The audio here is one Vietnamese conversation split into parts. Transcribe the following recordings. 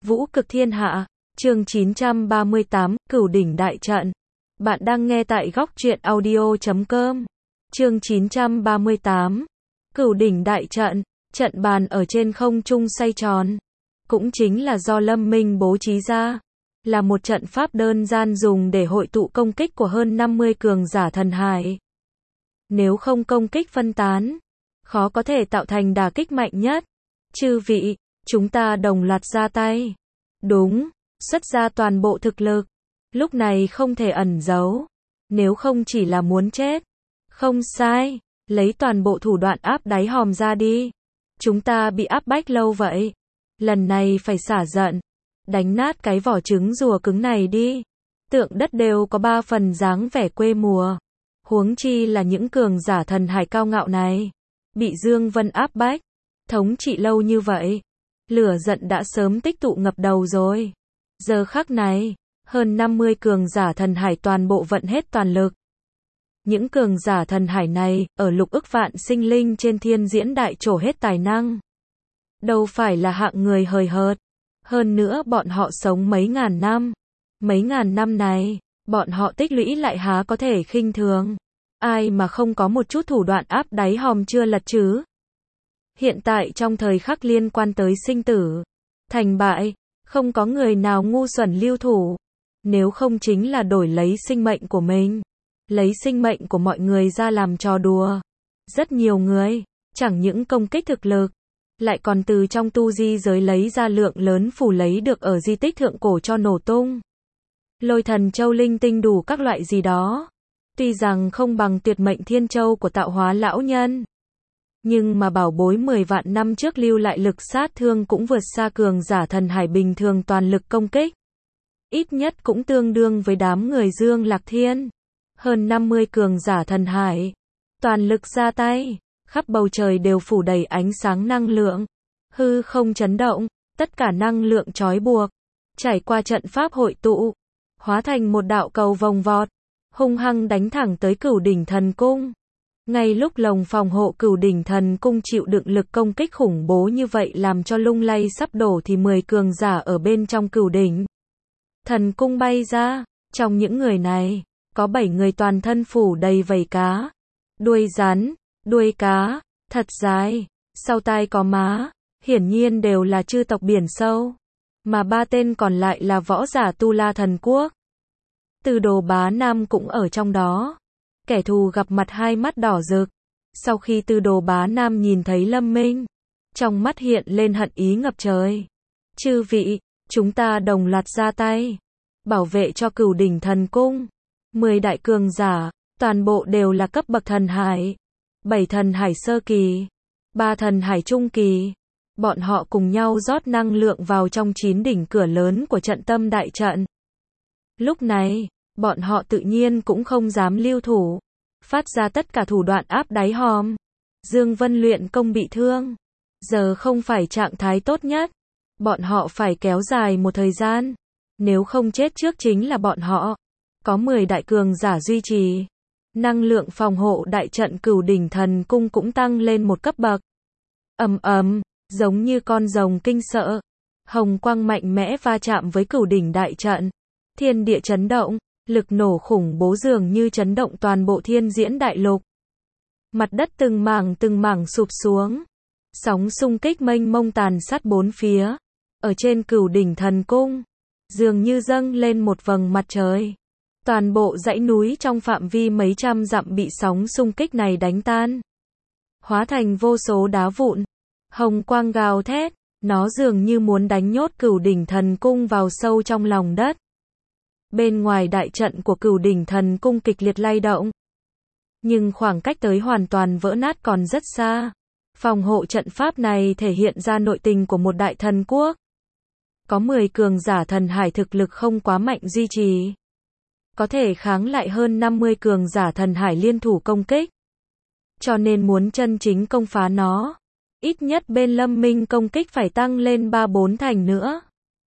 Vũ cực thiên hạ, chương 938, Cửu đỉnh đại trận. Bạn đang nghe tại góc truyện audio.com. Chương 938, Cửu đỉnh đại trận, trận bàn ở trên không trung xoay tròn. Cũng chính là do Lâm Minh bố trí ra. Là một trận pháp đơn giản dùng để hội tụ công kích của hơn 50 cường giả thần hải. Nếu không công kích phân tán, khó có thể tạo thành đả kích mạnh nhất. Chư vị, chúng ta đồng loạt ra tay. Đúng, xuất ra toàn bộ thực lực. Lúc này không thể ẩn giấu. Nếu không chỉ là muốn chết. Không sai, lấy toàn bộ thủ đoạn áp đáy hòm ra đi. Chúng ta bị áp bách lâu vậy. Lần này phải xả giận. Đánh nát cái vỏ trứng rùa cứng này đi. Tượng đất đều có 3 phần dáng vẻ quê mùa. Huống chi là những cường giả thần hải cao ngạo này. Bị Dương Vân áp bách. Thống trị lâu như vậy. Lửa giận đã sớm tích tụ ngập đầu rồi. Giờ khắc này, hơn 50 cường giả thần hải toàn bộ vận hết toàn lực. Những cường giả thần hải này, ở lục ức vạn sinh linh trên thiên diễn đại trổ hết tài năng. Đâu phải là hạng người hời hợt. Hơn nữa bọn họ sống mấy ngàn năm. Mấy ngàn năm này, bọn họ tích lũy lại há có thể khinh thường. Ai mà không có một chút thủ đoạn áp đáy hòm chưa lật chứ? Hiện tại trong thời khắc liên quan tới sinh tử, thành bại, không có người nào ngu xuẩn lưu thủ. Nếu không chính là đổi lấy sinh mệnh của mình. Lấy sinh mệnh của mọi người ra làm trò đùa. Rất nhiều người, chẳng những công kích thực lực, lại còn từ trong tu di giới lấy ra lượng lớn phủ lấy được ở di tích thượng cổ cho nổ tung. Lôi thần châu linh tinh đủ các loại gì đó. Tuy rằng không bằng tuyệt mệnh thiên châu của tạo hóa lão nhân. Nhưng mà bảo bối 10 vạn năm trước lưu lại lực sát thương cũng vượt xa cường giả thần hải bình thường toàn lực công kích. Ít nhất cũng tương đương với đám người Dương Lạc Thiên. Hơn 50 cường giả thần hải. Toàn lực ra tay. Khắp bầu trời đều phủ đầy ánh sáng năng lượng. Hư không chấn động. Tất cả năng lượng trói buộc. Trải qua trận pháp hội tụ. Hóa thành một đạo cầu vòng vọt. Hung hăng đánh thẳng tới Cửu đỉnh thần cung. Ngay lúc lồng phòng hộ Cửu đỉnh thần cung chịu đựng lực công kích khủng bố như vậy làm cho lung lay sắp đổ thì 10 cường giả ở bên trong Cửu đỉnh thần cung bay ra. Trong những người này, có 7 người toàn thân phủ đầy vảy cá, đuôi rắn, đuôi cá, thật dài, sau tai có má, hiển nhiên đều là chư tộc biển sâu. Mà 3 tên còn lại là võ giả Tu La thần quốc. Từ Đồ Bá Nam cũng ở trong đó. Kẻ thù gặp mặt hai mắt đỏ rực. Sau khi Từ Đồ Bá Nam nhìn thấy Lâm Minh, trong mắt hiện lên hận ý ngập trời. Chư vị, chúng ta đồng loạt ra tay, bảo vệ cho Cửu đỉnh thần cung. 10 đại cường giả, toàn bộ đều là cấp bậc thần hải. 7 thần hải sơ kỳ, 3 thần hải trung kỳ. Bọn họ cùng nhau rót năng lượng vào trong 9 đỉnh cửa lớn của trận tâm đại trận. Lúc này, bọn họ tự nhiên cũng không dám lưu thủ. Phát ra tất cả thủ đoạn áp đáy hòm. Dương Vân luyện công bị thương. Giờ không phải trạng thái tốt nhất. Bọn họ phải kéo dài một thời gian. Nếu không chết trước chính là bọn họ. Có 10 đại cường giả duy trì. Năng lượng phòng hộ đại trận Cửu đỉnh thần cung cũng tăng lên một cấp bậc. Ầm ầm, giống như con rồng kinh sợ. Hồng quang mạnh mẽ va chạm với Cửu đỉnh đại trận. Thiên địa chấn động. Lực nổ khủng bố dường như chấn động toàn bộ thiên diễn đại lục. Mặt đất từng mảng sụp xuống. Sóng xung kích mênh mông tàn sát bốn phía. Ở trên Cửu đỉnh thần cung, dường như dâng lên một vầng mặt trời. Toàn bộ dãy núi trong phạm vi mấy trăm dặm bị sóng xung kích này đánh tan. Hóa thành vô số đá vụn. Hồng quang gào thét. Nó dường như muốn đánh nhốt Cửu đỉnh thần cung vào sâu trong lòng đất. Bên ngoài đại trận của Cửu đỉnh thần cung kịch liệt lay động. Nhưng khoảng cách tới hoàn toàn vỡ nát còn rất xa. Phòng hộ trận pháp này thể hiện ra nội tình của một đại thần quốc. Có 10 cường giả thần hải thực lực không quá mạnh duy trì. Có thể kháng lại hơn 50 cường giả thần hải liên thủ công kích. Cho nên muốn chân chính công phá nó, ít nhất bên Lâm Minh công kích phải tăng lên 3-4 thành nữa.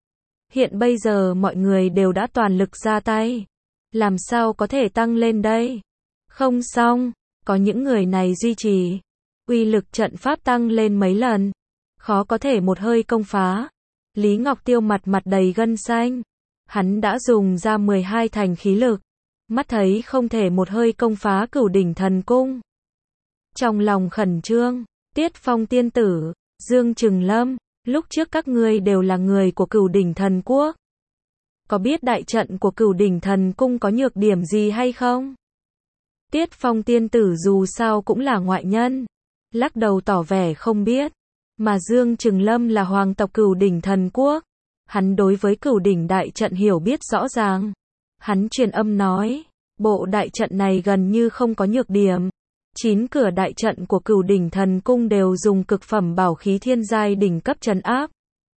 Hiện bây giờ mọi người đều đã toàn lực ra tay. Làm sao có thể tăng lên đây? Không xong, có những người này duy trì. Uy lực trận pháp tăng lên mấy lần. Khó có thể một hơi công phá. Lý Ngọc Tiêu mặt mặt đầy gân xanh. Hắn đã dùng ra 12 thành khí lực. Mắt thấy không thể một hơi công phá Cửu Đỉnh Thần Cung. Trong lòng khẩn trương, Tiết Phong tiên tử, Dương Trừng Lâm, lúc trước các ngươi đều là người của Cửu Đỉnh Thần Quốc. Có biết đại trận của Cửu Đỉnh Thần Cung có nhược điểm gì hay không? Tiết Phong tiên tử dù sao cũng là ngoại nhân, lắc đầu tỏ vẻ không biết. Mà Dương Trừng Lâm là hoàng tộc Cửu Đỉnh Thần Quốc, hắn đối với Cửu Đỉnh đại trận hiểu biết rõ ràng. Hắn truyền âm nói, bộ đại trận này gần như không có nhược điểm. 9 cửa đại trận của Cửu Đỉnh Thần Cung đều dùng cực phẩm bảo khí thiên giai đỉnh cấp trấn áp.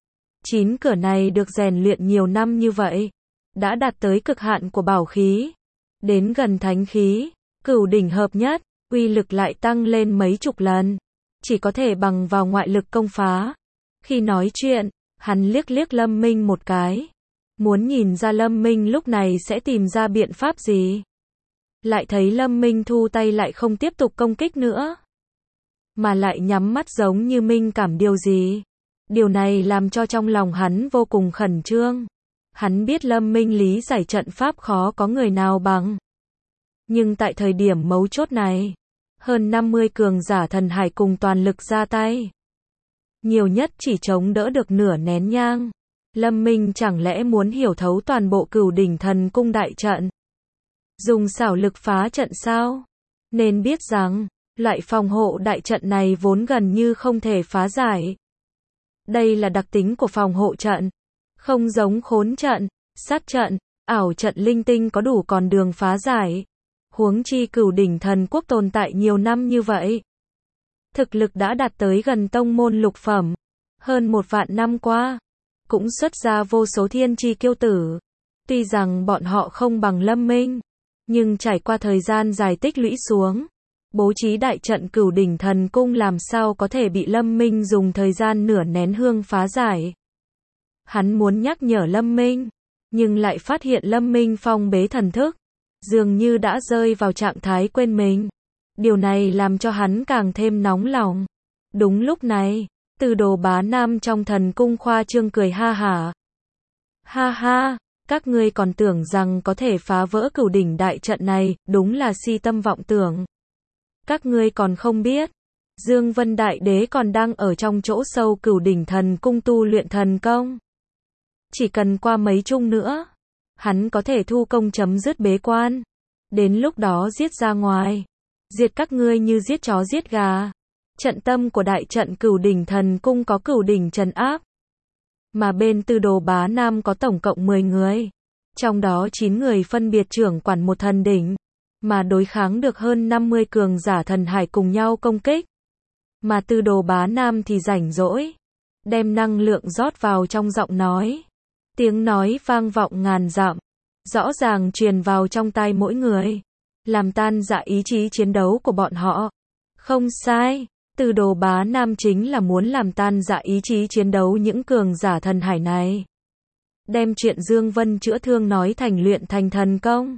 9 cửa này được rèn luyện nhiều năm như vậy, đã đạt tới cực hạn của bảo khí, đến gần thánh khí, Cửu Đỉnh hợp nhất, uy lực lại tăng lên mấy chục lần, chỉ có thể bằng vào ngoại lực công phá. Khi nói chuyện, hắn liếc liếc Lâm Minh một cái, muốn nhìn ra Lâm Minh lúc này sẽ tìm ra biện pháp gì. Lại thấy Lâm Minh thu tay lại không tiếp tục công kích nữa, mà lại nhắm mắt giống như minh cảm điều gì. Điều này làm cho trong lòng hắn vô cùng khẩn trương. Hắn biết Lâm Minh lý giải trận pháp khó có người nào bằng. Nhưng tại thời điểm mấu chốt này, hơn 50 cường giả thần hải cùng toàn lực ra tay. Nhiều nhất chỉ chống đỡ được nửa nén nhang. Lâm Minh chẳng lẽ muốn hiểu thấu toàn bộ Cửu Đỉnh Thần Cung đại trận? Dùng xảo lực phá trận sao? Nên biết rằng, loại phòng hộ đại trận này vốn gần như không thể phá giải. Đây là đặc tính của phòng hộ trận. Không giống khốn trận, sát trận, ảo trận linh tinh có đủ con đường phá giải. Huống chi Cửu Đỉnh Thần Quốc tồn tại nhiều năm như vậy. Thực lực đã đạt tới gần tông môn lục phẩm. Hơn 1 vạn năm qua, cũng xuất ra vô số thiên chi kiêu tử. Tuy rằng bọn họ không bằng Lâm Minh, nhưng trải qua thời gian dài tích lũy xuống, bố trí đại trận Cửu Đỉnh Thần Cung làm sao có thể bị Lâm Minh dùng thời gian nửa nén hương phá giải. Hắn muốn nhắc nhở Lâm Minh, nhưng lại phát hiện Lâm Minh phong bế thần thức, dường như đã rơi vào trạng thái quên mình. Điều này làm cho hắn càng thêm nóng lòng. Đúng lúc này, Từ Đồ Bá Nam trong thần cung khoa trương cười ha hả. Ha ha, các ngươi còn tưởng rằng có thể phá vỡ Cửu Đỉnh đại trận này, đúng là si tâm vọng tưởng. Các ngươi còn không biết, Dương Vân Đại Đế còn đang ở trong chỗ sâu Cửu Đỉnh Thần Cung tu luyện thần công. Chỉ cần qua mấy chung nữa, hắn có thể thu công chấm dứt bế quan. Đến lúc đó giết ra ngoài, diệt các ngươi như giết chó giết gà. Trận tâm của đại trận Cửu Đỉnh Thần Cung có Cửu Đỉnh trấn áp. Mà bên Từ Đồ Bá Nam có tổng cộng 10 người. Trong đó 9 người phân biệt trưởng quản một thần đỉnh, mà đối kháng được hơn 50 cường giả thần hải cùng nhau công kích. Mà Từ Đồ Bá Nam thì rảnh rỗi, đem năng lượng rót vào trong giọng nói. Tiếng nói vang vọng ngàn dặm, rõ ràng truyền vào trong tai mỗi người, làm tan rã ý chí chiến đấu của bọn họ. Không sai, Từ Đồ Bá Nam chính là muốn làm tan rã ý chí chiến đấu những cường giả thần hải này. Đem chuyện Dương Vân chữa thương nói thành luyện thành thần công,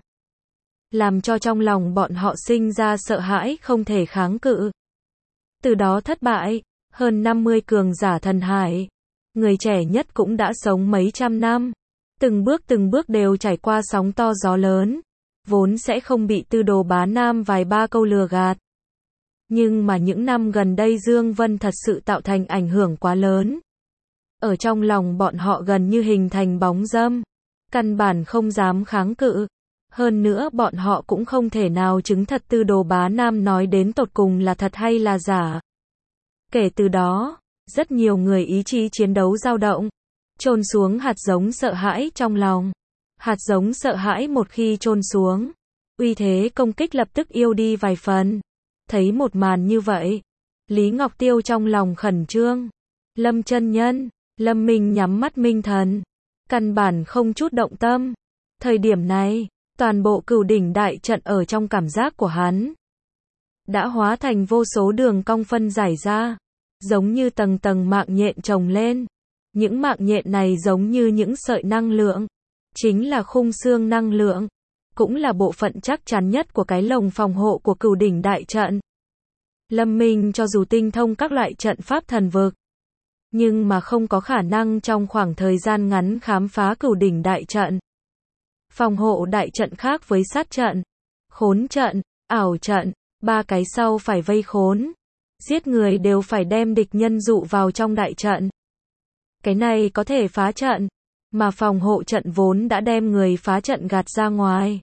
làm cho trong lòng bọn họ sinh ra sợ hãi không thể kháng cự. Từ đó thất bại, hơn 50 cường giả thần hải, người trẻ nhất cũng đã sống mấy trăm năm, từng bước đều trải qua sóng to gió lớn, vốn sẽ không bị Từ Đồ Bá Nam vài ba câu lừa gạt. Nhưng mà những năm gần đây Dương Vân thật sự tạo thành ảnh hưởng quá lớn. Ở trong lòng bọn họ gần như hình thành bóng dâm, căn bản không dám kháng cự. Hơn nữa bọn họ cũng không thể nào chứng thật Từ Đồ Bá Nam nói đến tột cùng là thật hay là giả. Kể từ đó, rất nhiều người ý chí chiến đấu dao động, chôn xuống hạt giống sợ hãi trong lòng. Hạt giống sợ hãi một khi chôn xuống, uy thế công kích lập tức yếu đi vài phần. Thấy một màn như vậy, Lý Ngọc Tiêu trong lòng khẩn trương. Lâm chân nhân, Lâm Minh nhắm mắt minh thần, căn bản không chút động tâm. Thời điểm này, toàn bộ Cửu Đỉnh đại trận ở trong cảm giác của hắn đã hóa thành vô số đường cong phân giải ra, giống như tầng tầng mạng nhện chồng lên. Những mạng nhện này giống như những sợi năng lượng, chính là khung xương năng lượng, cũng là bộ phận chắc chắn nhất của cái lồng phòng hộ của Cửu Đỉnh đại trận. Lâm Minh cho dù tinh thông các loại trận pháp thần vực, Nhưng mà không có khả năng trong khoảng thời gian ngắn khám phá cửu đỉnh đại trận. Phòng hộ đại trận khác với sát trận, khốn trận, ảo trận, ba cái sau phải vây khốn, giết người đều phải đem địch nhân dụ vào trong đại trận. Cái này có thể phá trận, mà phòng hộ trận vốn đã đem người phá trận gạt ra ngoài.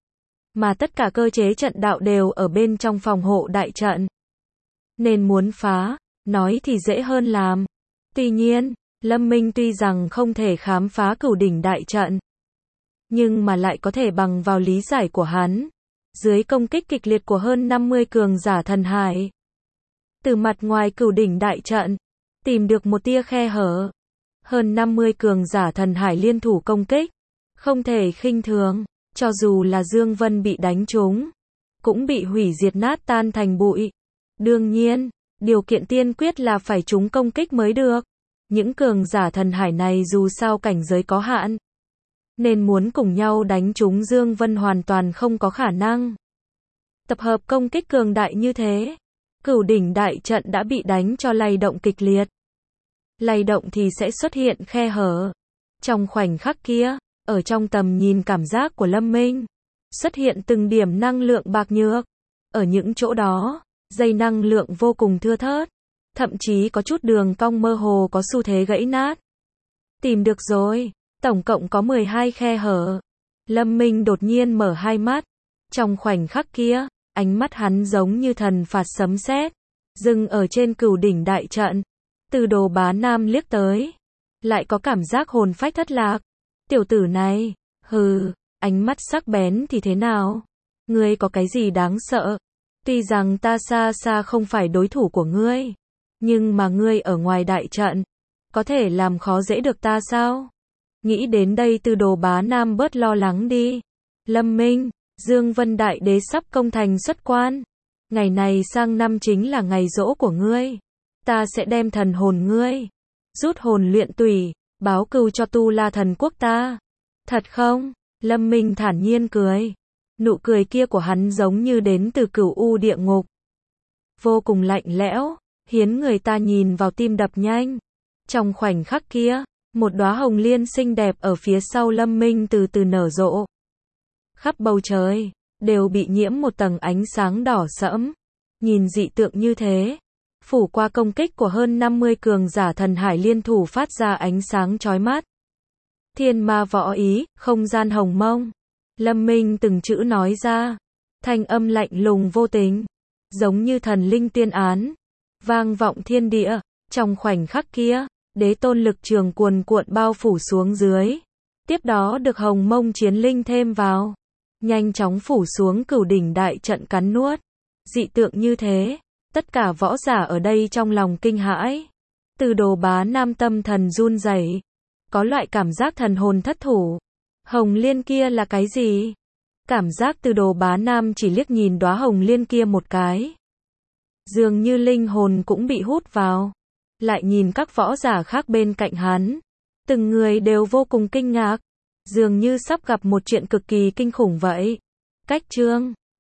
Mà tất cả cơ chế trận đạo đều ở bên trong phòng hộ đại trận. Nên muốn phá, nói thì dễ hơn làm. Tuy nhiên, Lâm Minh tuy rằng không thể khám phá cửu đỉnh đại trận, nhưng mà lại có thể bằng vào lý giải của hắn, dưới công kích kịch liệt của hơn 50 cường giả thần hải, từ mặt ngoài cửu đỉnh đại trận, tìm được một tia khe hở. Hơn 50 cường giả thần hải liên thủ công kích, không thể khinh thường, cho dù là Dương Vân bị đánh trúng, cũng bị hủy diệt nát tan thành bụi. Đương nhiên, điều kiện tiên quyết là phải trúng công kích mới được. Những cường giả thần hải này dù sao cảnh giới có hạn, nên muốn cùng nhau đánh trúng Dương Vân hoàn toàn không có khả năng. Tập hợp công kích cường đại như thế, cửu đỉnh đại trận đã bị đánh cho lay động kịch liệt. Lay động thì sẽ xuất hiện khe hở. Trong khoảnh khắc kia, ở trong tầm nhìn cảm giác của Lâm Minh, xuất hiện từng điểm năng lượng bạc nhược. Ở những chỗ đó, dây năng lượng vô cùng thưa thớt, thậm chí có chút đường cong mơ hồ có xu thế gãy nát. Tìm được rồi, tổng cộng có 12 khe hở. Lâm Minh đột nhiên mở hai mắt. Trong khoảnh khắc kia, ánh mắt hắn giống như thần phạt sấm sét, dừng ở trên cửu đỉnh đại trận. Từ Đồ Bá Nam liếc tới, lại có cảm giác hồn phách thất lạc. Tiểu tử này, hừ, ánh mắt sắc bén thì thế nào? Ngươi có cái gì đáng sợ? Tuy rằng ta xa xa không phải đối thủ của ngươi, nhưng mà ngươi ở ngoài đại trận, có thể làm khó dễ được ta sao? Nghĩ đến đây Từ Đồ Bá Nam bớt lo lắng đi. Lâm Minh, Dương Vân Đại Đế sắp công thành xuất quan. Ngày này sang năm chính là ngày giỗ của ngươi. Ta sẽ đem thần hồn ngươi, rút hồn luyện tủy, báo cừu cho Tu La Thần Quốc ta. Thật không? Lâm Minh thản nhiên cười. Nụ cười kia của hắn giống như đến từ cửu u địa ngục. Vô cùng lạnh lẽo, khiến người ta nhìn vào tim đập nhanh. Trong khoảnh khắc kia, một đóa hồng liên xinh đẹp ở phía sau Lâm Minh từ từ nở rộ. Khắp bầu trời, đều bị nhiễm một tầng ánh sáng đỏ sẫm. Nhìn dị tượng như thế, phủ qua công kích của hơn 50 cường giả thần hải liên thủ phát ra ánh sáng chói mắt. Thiên ma võ ý, không gian hồng mông. Lâm Minh từng chữ nói ra, thanh âm lạnh lùng vô tình, giống như thần linh tiên án, vang vọng thiên địa. Trong khoảnh khắc kia, đế tôn lực trường cuồn cuộn bao phủ xuống dưới. Tiếp đó được hồng mông chiến linh thêm vào, nhanh chóng phủ xuống cửu đỉnh đại trận cắn nuốt. Dị tượng như thế, tất cả võ giả ở đây trong lòng kinh hãi. Từ Đồ Bá Nam tâm thần run rẩy, có loại cảm giác thần hồn thất thủ. Hồng liên kia là cái gì? Cảm giác Từ Đồ Bá Nam chỉ liếc nhìn đóa hồng liên kia một cái, dường như linh hồn cũng bị hút vào. Lại nhìn các võ giả khác bên cạnh hắn, từng người đều vô cùng kinh ngạc, dường như sắp gặp một chuyện cực kỳ kinh khủng vậy. Cách chương